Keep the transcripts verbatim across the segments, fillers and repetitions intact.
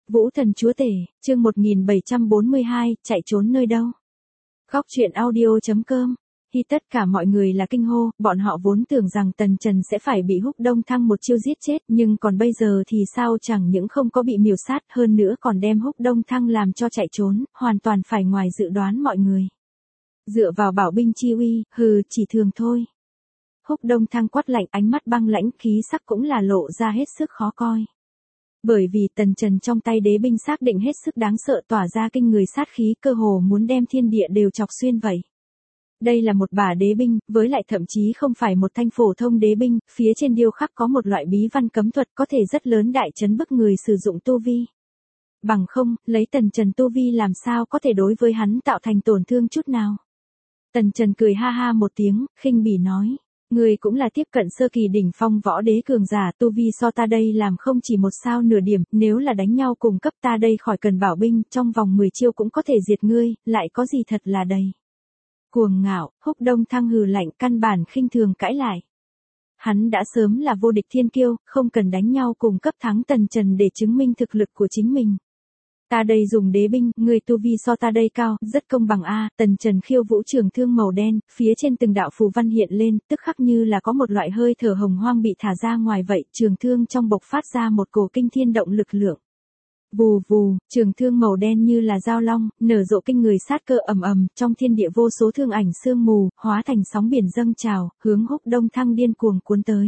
Vũ thần chúa tể, chương một nghìn bảy trăm bốn mươi hai, chạy trốn nơi đâu? Góc truyện audio.com. Khi tất cả mọi người là kinh hô, bọn họ vốn tưởng rằng Tần Trần sẽ phải bị Húc Đông Thăng một chiêu giết chết, nhưng còn bây giờ thì sao, chẳng những không có bị miểu sát, hơn nữa còn đem Húc Đông Thăng làm cho chạy trốn, hoàn toàn phải ngoài dự đoán mọi người. Dựa vào bảo binh chi uy, hừ, chỉ thường thôi. Húc Đông Thăng quát lạnh, ánh mắt băng lãnh, khí sắc cũng là lộ ra hết sức khó coi. Bởi vì Tần Trần trong tay đế binh xác định hết sức đáng sợ, tỏa ra kinh người sát khí, cơ hồ muốn đem thiên địa đều chọc xuyên vậy. Đây là một bả đế binh, với lại thậm chí không phải một thanh phổ thông đế binh, phía trên điêu khắc có một loại bí văn cấm thuật có thể rất lớn đại chấn bức người sử dụng tu vi. Bằng không, lấy Tần Trần tu vi làm sao có thể đối với hắn tạo thành tổn thương chút nào. Tần Trần cười ha ha một tiếng, khinh bỉ nói. Người cũng là tiếp cận sơ kỳ đỉnh phong võ đế cường giả, tu vi so ta đây làm không chỉ một sao nửa điểm, nếu là đánh nhau cùng cấp ta đây khỏi cần bảo binh, trong vòng mười chiêu cũng có thể diệt ngươi, lại có gì thật là đầy. Cuồng ngạo, Húc Đông Thăng hừ lạnh, căn bản khinh thường cãi lại. Hắn đã sớm là vô địch thiên kiêu, không cần đánh nhau cùng cấp thắng Tần Trần để chứng minh thực lực của chính mình. Ta đây dùng đế binh, người tu vi so ta đây cao, rất công bằng a. Tần Trần khiêu vũ trường thương màu đen, phía trên từng đạo phù văn hiện lên, tức khắc như là có một loại hơi thở hồng hoang bị thả ra ngoài vậy, trường thương trong bộc phát ra một cổ kinh thiên động lực lượng. Vù vù, trường thương màu đen như là dao long, nở rộ kinh người sát cơ ầm ầm, trong thiên địa vô số thương ảnh sương mù, hóa thành sóng biển dâng trào, hướng Húc Đông Thăng điên cuồng cuốn tới.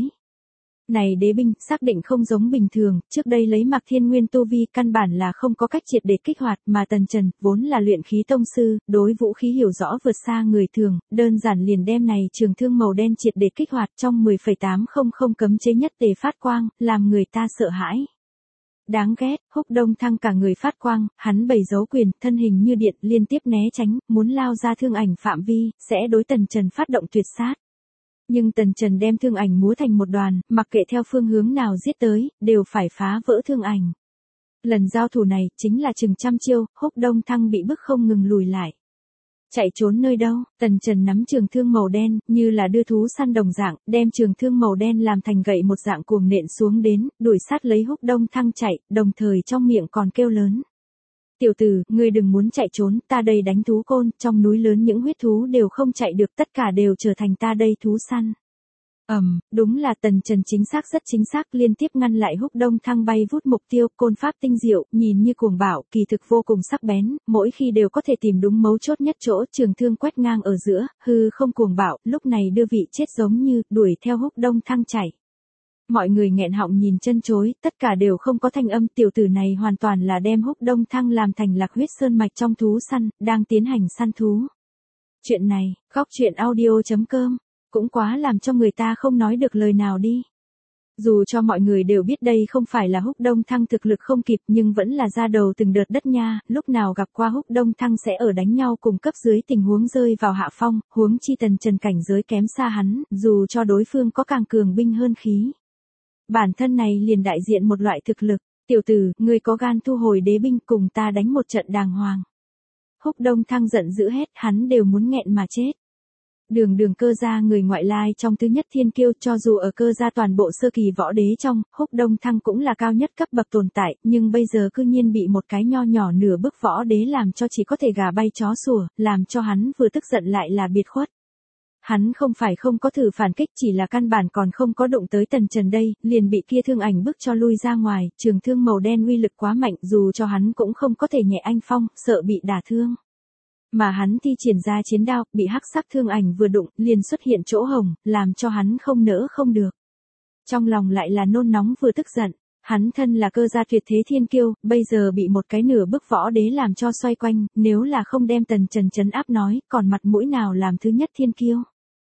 Này đế binh, xác định không giống bình thường, trước đây lấy Mạc Thiên Nguyên tu vi căn bản là không có cách triệt để kích hoạt, mà Tần Trần, vốn là luyện khí tông sư, đối vũ khí hiểu rõ vượt xa người thường, đơn giản liền đem này trường thương màu đen triệt để kích hoạt trong mười phẩy tám không không cấm chế nhất tề phát quang, làm người ta sợ hãi. Đáng ghét, Húc Đông Thăng cả người phát quang, hắn bày dấu quyền, thân hình như điện, liên tiếp né tránh, muốn lao ra thương ảnh phạm vi, sẽ đối Tần Trần phát động tuyệt sát. Nhưng Tần Trần đem thương ảnh múa thành một đoàn, mặc kệ theo phương hướng nào giết tới, đều phải phá vỡ thương ảnh. Lần giao thủ này, chính là chừng trăm chiêu, Húc Đông Thăng bị bức không ngừng lùi lại. Chạy trốn nơi đâu, Tần Trần nắm trường thương màu đen, như là đưa thú săn đồng dạng, đem trường thương màu đen làm thành gậy một dạng cuồng nện xuống đến, đuổi sát lấy Húc Đông Thăng chạy, đồng thời trong miệng còn kêu lớn. Tiểu tử, ngươi đừng muốn chạy trốn, ta đây đánh thú côn, trong núi lớn những huyết thú đều không chạy được, tất cả đều trở thành ta đây thú săn. Ầm, um, đúng là Tần Trần chính xác rất chính xác, liên tiếp ngăn lại Húc Đông Thăng bay vút mục tiêu, côn pháp tinh diệu, nhìn như cuồng bạo, kỳ thực vô cùng sắc bén, mỗi khi đều có thể tìm đúng mấu chốt nhất chỗ, trường thương quét ngang ở giữa, hư không cuồng bạo, lúc này đưa vị chết giống như, đuổi theo Húc Đông Thăng chạy. Mọi người nghẹn họng nhìn chân chối, tất cả đều không có thanh âm, tiểu tử này hoàn toàn là đem Húc Đông Thăng làm thành lạc huyết sơn mạch trong thú săn, đang tiến hành săn thú. Chuyện này, góc truyện audio.com, cũng quá làm cho người ta không nói được lời nào đi. Dù cho mọi người đều biết đây không phải là Húc Đông Thăng thực lực không kịp, nhưng vẫn là ra đầu từng đợt đất nha, lúc nào gặp qua Húc Đông Thăng sẽ ở đánh nhau cùng cấp dưới tình huống rơi vào hạ phong, huống chi Tần Trần cảnh giới kém xa hắn, dù cho đối phương có càng cường binh hơn khí. Bản thân này liền đại diện một loại thực lực, tiểu tử, ngươi có gan thu hồi đế binh cùng ta đánh một trận đàng hoàng. Húc Đông Thăng giận dữ hết, hắn đều muốn nghẹn mà chết. Đường đường cơ gia người ngoại lai trong thứ nhất thiên kiêu, cho dù ở cơ gia toàn bộ sơ kỳ võ đế trong, Húc Đông Thăng cũng là cao nhất cấp bậc tồn tại, nhưng bây giờ cư nhiên bị một cái nho nhỏ nửa bức võ đế làm cho chỉ có thể gà bay chó sủa, làm cho hắn vừa tức giận lại là biệt khuất. Hắn không phải không có thử phản kích, chỉ là căn bản còn không có đụng tới Tần Trần đây, liền bị kia thương ảnh bức cho lui ra ngoài, trường thương màu đen uy lực quá mạnh, dù cho hắn cũng không có thể nhẹ anh phong, sợ bị đả thương. Mà hắn thi triển ra chiến đao, bị hắc sắc thương ảnh vừa đụng, liền xuất hiện chỗ hồng, làm cho hắn không nỡ không được. Trong lòng lại là nôn nóng vừa tức giận, hắn thân là cơ gia tuyệt thế thiên kiêu, bây giờ bị một cái nửa bức võ đế làm cho xoay quanh, nếu là không đem Tần Trần trấn áp nói, còn mặt mũi nào làm thứ nhất thiên kiêu.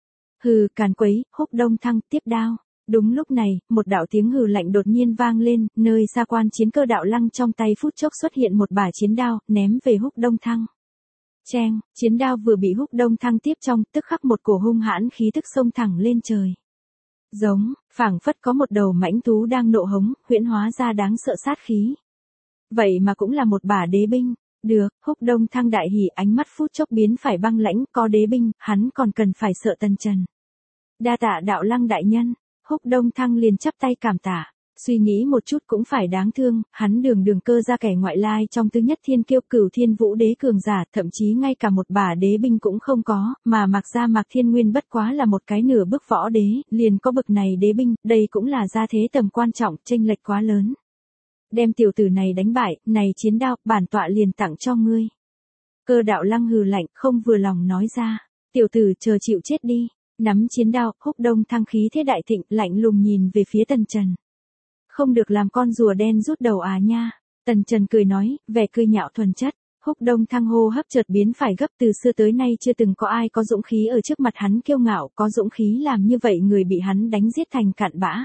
Hừ, càn quấy, Húc Đông Thăng, tiếp đao. Đúng lúc này, một đạo tiếng hừ lạnh đột nhiên vang lên, nơi xa quan chiến cơ đạo lăng trong tay phút chốc xuất hiện một bả chiến đao, ném về Húc Đông Thăng. Cheng, chiến đao vừa bị Húc Đông Thăng tiếp trong, tức khắc một cổ hung hãn khí tức xông thẳng lên trời. Giống, phảng phất có một đầu mãnh thú đang nộ hống, huyễn hóa ra đáng sợ sát khí. Vậy mà cũng là một bả đế binh. Được, Húc Đông Thăng đại hỉ, ánh mắt phút chốc biến phải băng lãnh, có đế binh, hắn còn cần phải sợ Tần Trần. Đa tạ đạo lăng đại nhân, Húc Đông Thăng liền chắp tay cảm tạ. Suy nghĩ một chút cũng phải đáng thương, hắn đường đường cơ ra kẻ ngoại lai trong tứ nhất thiên kiêu cửu thiên vũ đế cường giả, thậm chí ngay cả một bả đế binh cũng không có, mà Mạc gia Mạc Thiên Nguyên bất quá là một cái nửa bước võ đế, liền có bực này đế binh, đây cũng là gia thế tầm quan trọng, chênh lệch quá lớn. Đem tiểu tử này đánh bại, này chiến đao, bản tọa liền tặng cho ngươi. Cơ Đạo Lăng hừ lạnh, không vừa lòng nói ra, tiểu tử chờ chịu chết đi, nắm chiến đao, Húc Đông Thăng khí thế đại thịnh, lạnh lùng nhìn về phía Tần Trần. Không được làm con rùa đen rút đầu à nha. Tần Trần cười nói, vẻ cười nhạo thuần chất. Húc Đông Thăng hô hấp chợt biến phải gấp, từ xưa tới nay chưa từng có ai có dũng khí ở trước mặt hắn kiêu ngạo, có dũng khí làm như vậy người bị hắn đánh giết thành cạn bã.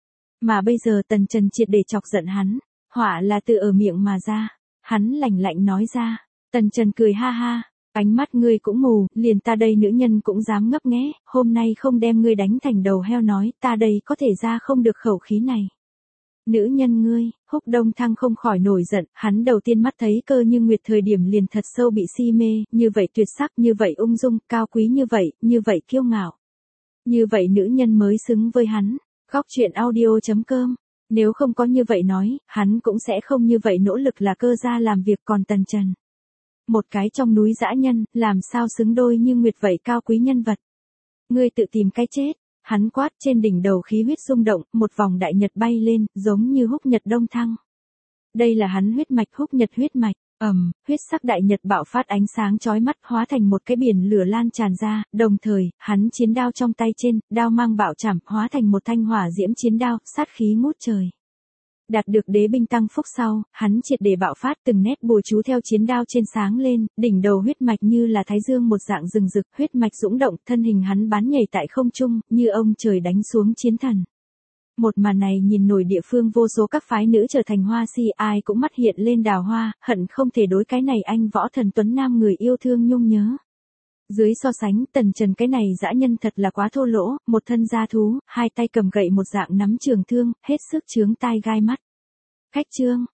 Mà bây giờ Tần Trần triệt để chọc giận hắn, họa là từ ở miệng mà ra. Hắn lạnh lạnh nói ra. Tần Trần cười ha ha, ánh mắt ngươi cũng mù, liền ta đây nữ nhân cũng dám ngấp nghé, hôm nay không đem ngươi đánh thành đầu heo nói, ta đây có thể ra không được khẩu khí này. Nữ nhân ngươi, Húc Đông Thăng không khỏi nổi giận, hắn đầu tiên mắt thấy Cơ Như Nguyệt thời điểm liền thật sâu bị si mê, như vậy tuyệt sắc, như vậy ung dung, cao quý như vậy, như vậy kiêu ngạo. Như vậy nữ nhân mới xứng với hắn. Góc truyện audio chấm com. Nếu không có như vậy nói, hắn cũng sẽ không như vậy nỗ lực là Cơ gia làm việc, còn Tần Trần. Một cái trong núi dã nhân, làm sao xứng đôi như Nguyệt vậy cao quý nhân vật. Ngươi tự tìm cái chết. Hắn quát, trên đỉnh đầu khí huyết rung động, một vòng đại nhật bay lên, giống như Húc Nhật Đông Thăng. Đây là hắn huyết mạch, Húc Nhật huyết mạch. Ầm, huyết sắc đại nhật bạo phát ánh sáng chói mắt, hóa thành một cái biển lửa lan tràn ra, đồng thời, hắn chiến đao trong tay trên, đao mang bạo chảm, hóa thành một thanh hỏa diễm chiến đao, sát khí ngút trời. Đạt được đế binh tăng phúc sau, hắn triệt để bạo phát, từng nét bùa chú theo chiến đao trên sáng lên, đỉnh đầu huyết mạch như là thái dương một dạng rừng rực, huyết mạch dũng động, thân hình hắn bán nhảy tại không trung, như ông trời đánh xuống chiến thần. Một màn này nhìn nổi địa phương vô số các phái nữ trở thành hoa si, ai cũng mắt hiện lên đào hoa, hận không thể đối cái này anh võ thần tuấn nam người yêu thương nhung nhớ. Dưới so sánh, Tần Trần cái này dã nhân thật là quá thô lỗ, một thân gia thú, hai tay cầm gậy một dạng nắm trường thương, hết sức chướng tai gai mắt. Cách chương